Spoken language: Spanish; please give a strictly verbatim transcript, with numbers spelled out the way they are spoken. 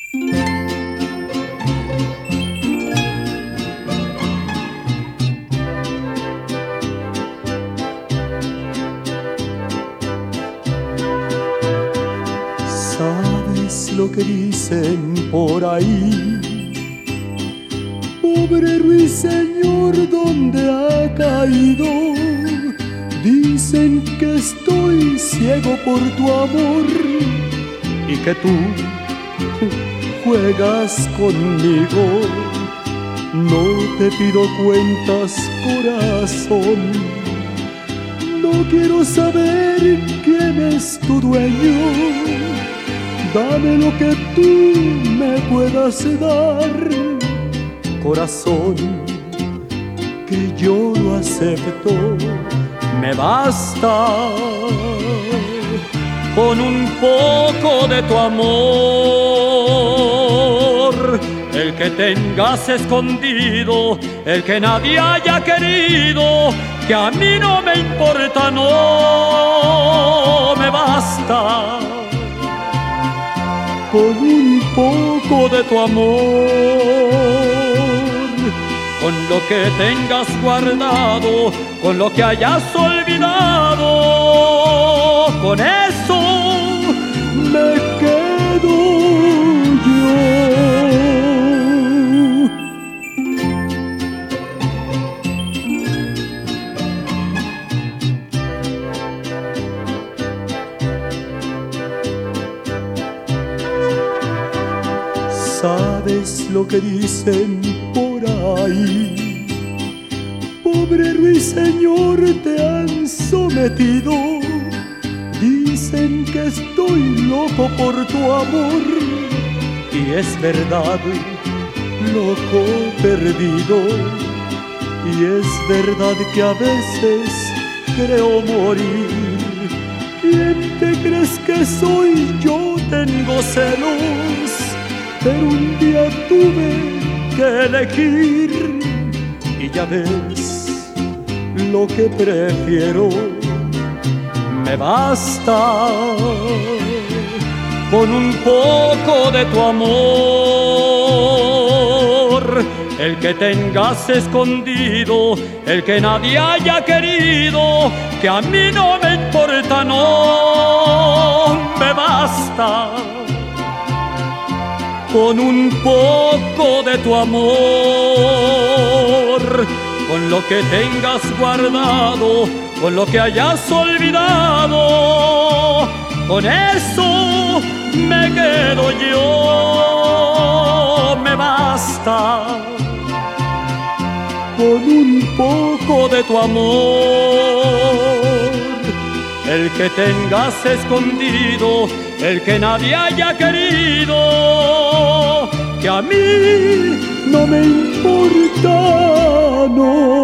¿Sabes lo que dicen por ahí? Pobre ruiseñor, ¿dónde ha caído? Dicen que estoy ciego por tu amor y que tú juegas conmigo. No te pido cuentas, corazón. No quiero saber quién es tu dueño. Dame lo que tú me puedas dar, corazón, que yo lo acepto. Me basta con un poco de tu amor, el que tengas escondido, el que nadie haya querido, que a mí no me importa, no me basta. Con un poco de tu amor, con lo que tengas guardado, con lo que hayas olvidado, con eso me quedo yo. ¿Sabes lo que dicen por ahí? Pobre ruiseñor, te han sometido. Dicen que estoy loco por tu amor, y es verdad, loco perdido. Y es verdad que a veces creo morir. ¿Quién te crees que soy? Yo tengo celos, pero un día tuve que elegir, y ya ves lo que prefiero. Me basta con un poco de tu amor, el que tengas escondido, el que nadie haya querido, que a mí no me importa, no me basta. Con un poco de tu amor, con lo que tengas guardado, con lo que hayas olvidado, con eso me quedo yo, me basta. Con un poco de tu amor, el que tengas escondido, el que nadie haya querido, que a mí no me importa, no.